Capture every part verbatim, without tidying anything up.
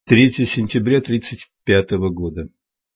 третьего сентября тридцать пятого года.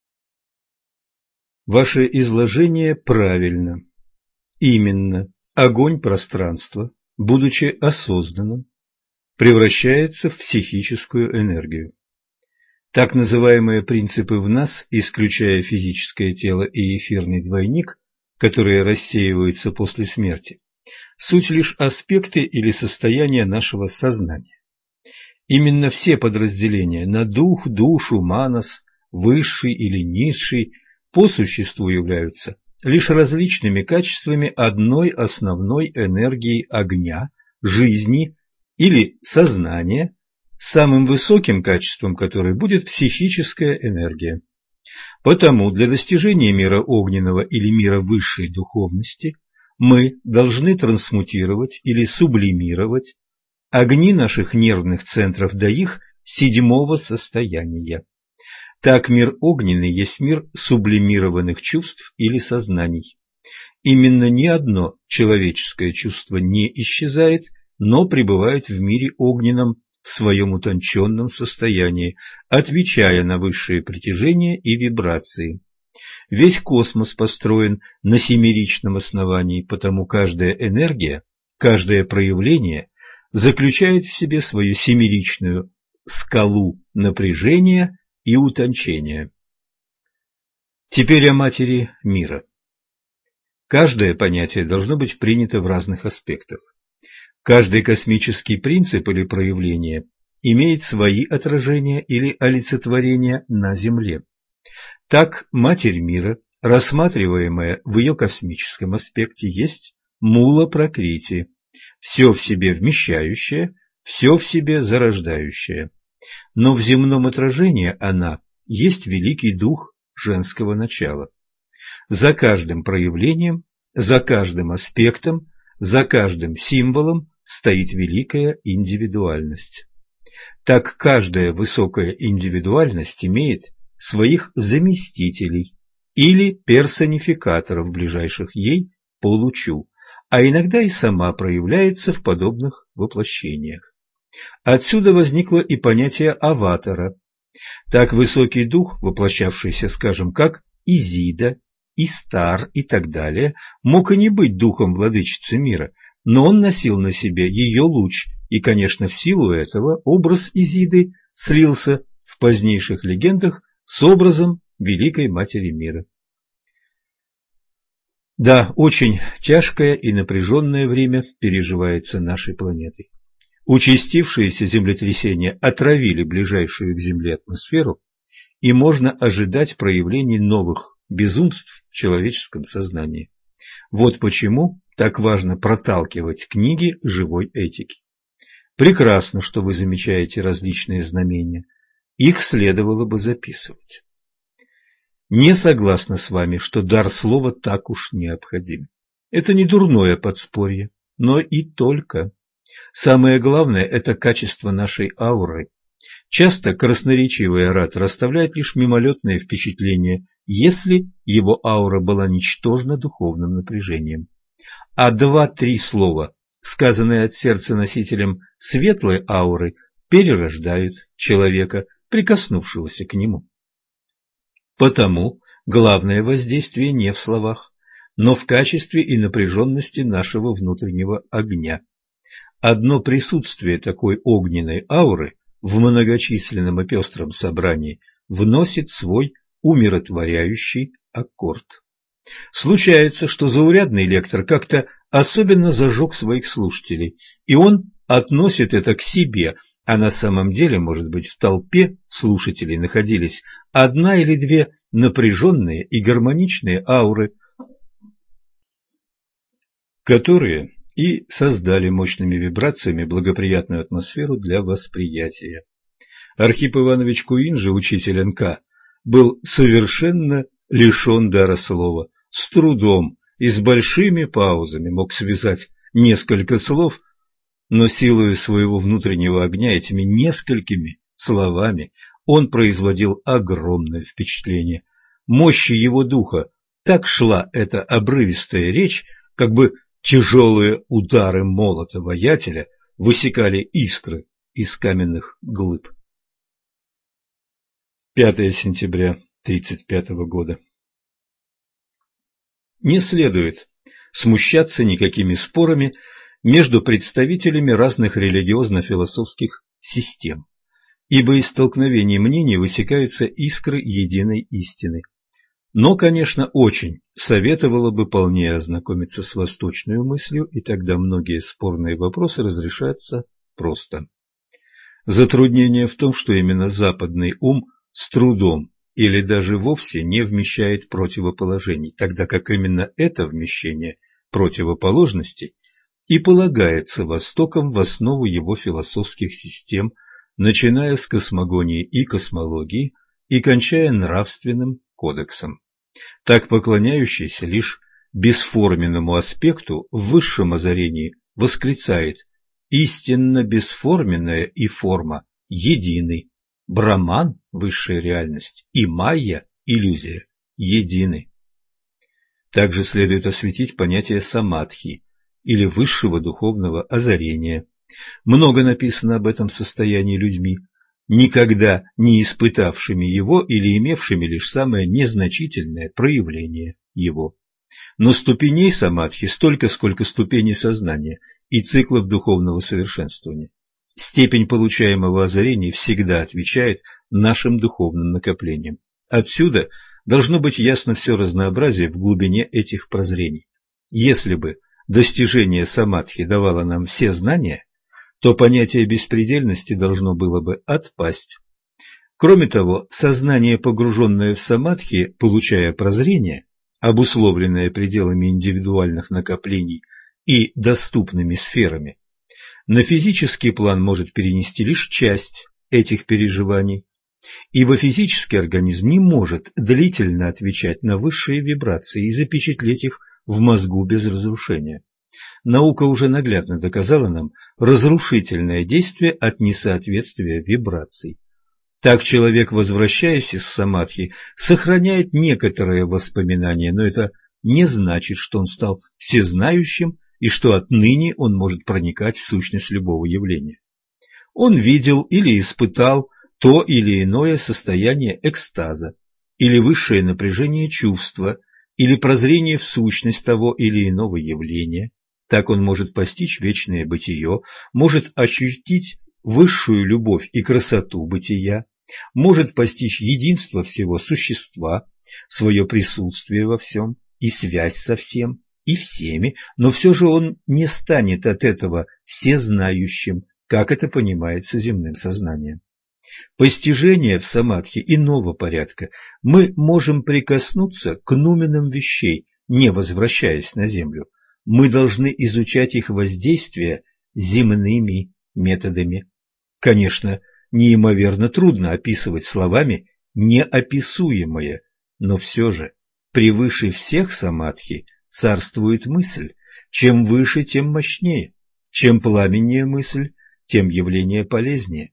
Ваше изложение правильно. Именно огонь пространства, будучи осознанным, превращается в психическую энергию. Так называемые принципы в нас, исключая физическое тело и эфирный двойник, которые рассеиваются после смерти, суть лишь аспекты или состояния нашего сознания. Именно все подразделения на дух, душу, манас, высший или низший по существу являются лишь различными качествами одной основной энергии огня, жизни или сознания, самым высоким качеством которой будет психическая энергия. Потому для достижения мира огненного или мира высшей духовности мы должны трансмутировать или сублимировать огни наших нервных центров до их седьмого состояния. Так мир огненный есть мир сублимированных чувств или сознаний. Именно ни одно человеческое чувство не исчезает, но пребывает в мире огненном в своем утонченном состоянии, отвечая на высшие притяжения и вибрации. Весь космос построен на семеричном основании, потому каждая энергия, каждое проявление заключает в себе свою семеричную скалу напряжения и утончения. Теперь о матери мира. Каждое понятие должно быть принято в разных аспектах. Каждый космический принцип или проявление имеет свои отражения или олицетворения на Земле. Так, Матерь мира, рассматриваемая в ее космическом аспекте, есть мула Пракрити, все в себе вмещающее, все в себе зарождающее. Но в земном отражении она есть великий дух женского начала. За каждым проявлением, за каждым аспектом, за каждым символом стоит великая индивидуальность. Так каждая высокая индивидуальность имеет своих заместителей или персонификаторов, ближайших ей по лучу, а иногда и сама проявляется в подобных воплощениях. Отсюда возникло и понятие аватара. Так высокий дух, воплощавшийся, скажем, как Изида, Истар и так далее, мог и не быть духом владычицы мира, но он носил на себе ее луч, и, конечно, в силу этого образ Изиды слился в позднейших легендах с образом Великой Матери мира. Да, очень тяжкое и напряженное время переживается нашей планетой. Участившиеся землетрясения отравили ближайшую к Земле атмосферу, и можно ожидать проявлений новых безумств в человеческом сознании. Вот почему так важно проталкивать книги живой этики. Прекрасно, что вы замечаете различные знамения. Их следовало бы записывать. Не согласна с вами, что дар слова так уж необходим. Это не дурное подспорье, но и только. Самое главное – это качество нашей ауры. Часто красноречивый оратор оставляет лишь мимолетное впечатление, если его аура была ничтожна духовным напряжением. А два-три слова, сказанные от сердца носителем светлой ауры, перерождают человека, прикоснувшегося к нему. Потому главное воздействие не в словах, но в качестве и напряженности нашего внутреннего огня. Одно присутствие такой огненной ауры в многочисленном и пестром собрании вносит свой умиротворяющий аккорд. Случается, что заурядный лектор как-то особенно зажег своих слушателей, и он относит это к себе, а на самом деле, может быть, в толпе слушателей находились одна или две напряженные и гармоничные ауры, которые и создали мощными вибрациями благоприятную атмосферу для восприятия. Архип Иванович Куин же, учитель эн ка, был совершенно лишен дара слова, с трудом и с большими паузами мог связать несколько слов, но силою своего внутреннего огня этими несколькими словами он производил огромное впечатление. Мощи его духа так шла эта обрывистая речь, как бы тяжелые удары молота воятеля высекали искры из каменных глыб. пятое сентября тридцать пятого года. Не следует смущаться никакими спорами между представителями разных религиозно-философских систем, ибо из столкновений мнений высекаются искры единой истины. Но, конечно, очень советовало бы полнее ознакомиться с восточной мыслью, и тогда многие спорные вопросы разрешатся просто. Затруднение в том, что именно западный ум с трудом или даже вовсе не вмещает противоположений, тогда как именно это вмещение противоположностей и полагается Востоком в основу его философских систем, начиная с космогонии и космологии и кончая нравственным кодексом. Так поклоняющийся лишь бесформенному аспекту в высшем озарении восклицает: истинно бесформенная и форма едины, Браман – высшая реальность, и майя – иллюзия едины. Также следует осветить понятие самадхи или высшего духовного озарения. Много написано об этом состоянии людьми, никогда не испытавшими его или имевшими лишь самое незначительное проявление его. Но ступеней самадхи столько, сколько ступеней сознания и циклов духовного совершенствования. Степень получаемого озарения всегда отвечает нашим духовным накоплениям. Отсюда должно быть ясно все разнообразие в глубине этих прозрений. Если бы достижение самадхи давало нам все знания, то понятие беспредельности должно было бы отпасть. Кроме того, сознание, погруженное в самадхи, получая прозрение, обусловленное пределами индивидуальных накоплений и доступными сферами, на физический план может перенести лишь часть этих переживаний, ибо физический организм не может длительно отвечать на высшие вибрации и запечатлеть их в мозгу без разрушения. Наука уже наглядно доказала нам разрушительное действие от несоответствия вибраций. Так человек, возвращаясь из самадхи, сохраняет некоторые воспоминания, но это не значит, что он стал всезнающим и что отныне он может проникать в сущность любого явления. Он видел или испытал то или иное состояние экстаза, или высшее напряжение чувства, или прозрение в сущность того или иного явления. Так он может постичь вечное бытие, может ощутить высшую любовь и красоту бытия, может постичь единство всего существа, свое присутствие во всем и связь со всем и всеми, но все же он не станет от этого всезнающим, как это понимается земным сознанием. Постижение в самадхи иного порядка мы можем прикоснуться к нуменам вещей, не возвращаясь на землю. Мы должны изучать их воздействие земными методами. Конечно, неимоверно трудно описывать словами неописуемое, но все же превыше всех самадхи царствует мысль. Чем выше, тем мощнее. Чем пламеннее мысль, тем явление полезнее.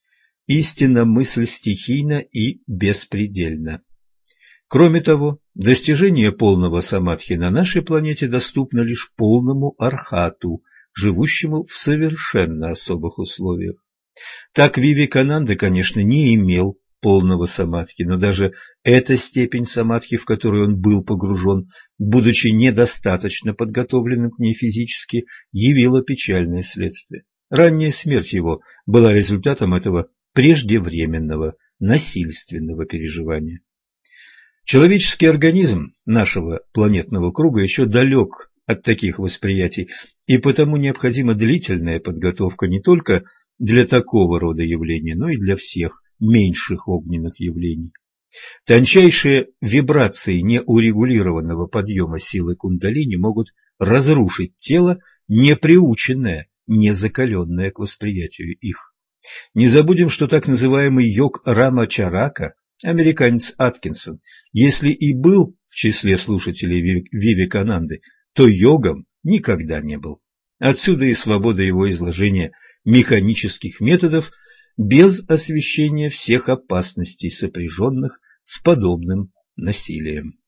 Истинно мысль стихийна и беспредельна. Кроме того, достижение полного самадхи на нашей планете доступно лишь полному архату, живущему в совершенно особых условиях. Так Вивекананда, конечно, не имел полного самадхи, но даже эта степень самадхи, в которую он был погружен, будучи недостаточно подготовленным к ней физически, явила печальное следствие. Ранняя смерть его была результатом этого преждевременного, насильственного переживания. Человеческий организм нашего планетного круга еще далек от таких восприятий, и потому необходима длительная подготовка не только для такого рода явлений, но и для всех меньших огненных явлений. Тончайшие вибрации неурегулированного подъема силы кундалини могут разрушить тело, не приученное, не закаленное к восприятию их. Не забудем, что так называемый йог Рамачарака, американец Аткинсон, если и был в числе слушателей Вивекананды, то йогом никогда не был. Отсюда и свобода его изложения механических методов без освещения всех опасностей, сопряженных с подобным насилием.